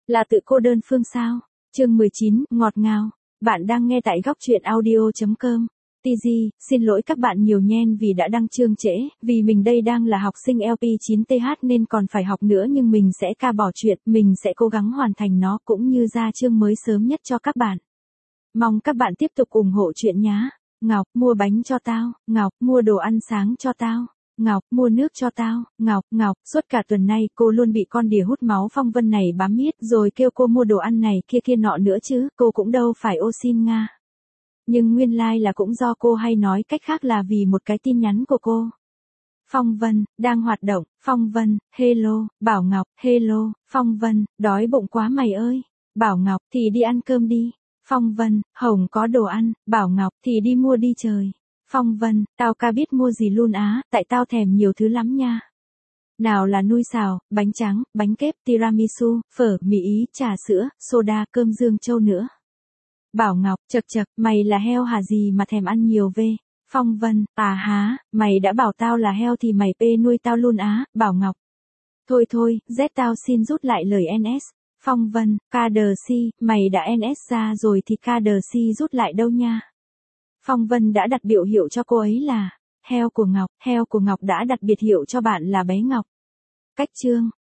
Là tự cô đơn phương sao? Chương 19, ngọt ngào. Bạn đang nghe tại góc truyện audio.com. TG, xin lỗi các bạn nhiều nhen vì đã đăng chương trễ, vì mình đây đang là học sinh LP9TH nên còn phải học nữa nhưng mình sẽ ca bỏ chuyện, mình sẽ cố gắng hoàn thành nó cũng như ra chương mới sớm nhất cho các bạn. Mong các bạn tiếp tục ủng hộ chuyện nhá. Ngọc, mua bánh cho tao. Ngọc, mua đồ ăn sáng cho tao. Ngọc, mua nước cho tao. Ngọc, suốt cả tuần nay cô luôn bị con đỉa hút máu Phong Vân này bám miết rồi kêu cô mua đồ ăn này kia nọ nữa chứ, cô cũng đâu phải ô xin Nga. Nhưng nguyên lai là cũng do cô hay nói cách khác là vì một cái tin nhắn của cô. Phong Vân, đang hoạt động, Phong Vân, hello, Bảo Ngọc, hello, Phong Vân, đói bụng quá mày ơi. Bảo Ngọc, thì đi ăn cơm đi. Phong Vân, Hồng có đồ ăn, Bảo Ngọc, thì đi mua đi trời. Phong Vân, tao ca biết mua gì luôn á, tại tao thèm nhiều thứ lắm nha. Nào là nui xào, bánh trắng, bánh kép, tiramisu, phở, mì ý, trà sữa, soda, cơm Dương Châu nữa. Bảo Ngọc, chậc, mày là heo hả gì mà thèm ăn nhiều về. Phong Vân, à há, mày đã bảo tao là heo thì mày nuôi tao luôn á, Bảo Ngọc. Thôi, Z tao xin rút lại lời NS. Phong Vân, KDC, mày đã NS ra rồi thì KDC rút lại đâu nha. Phong Vân đã đặt biểu hiệu cho cô ấy là heo của Ngọc đã đặt biệt hiệu cho bạn là bé Ngọc. Cách chương,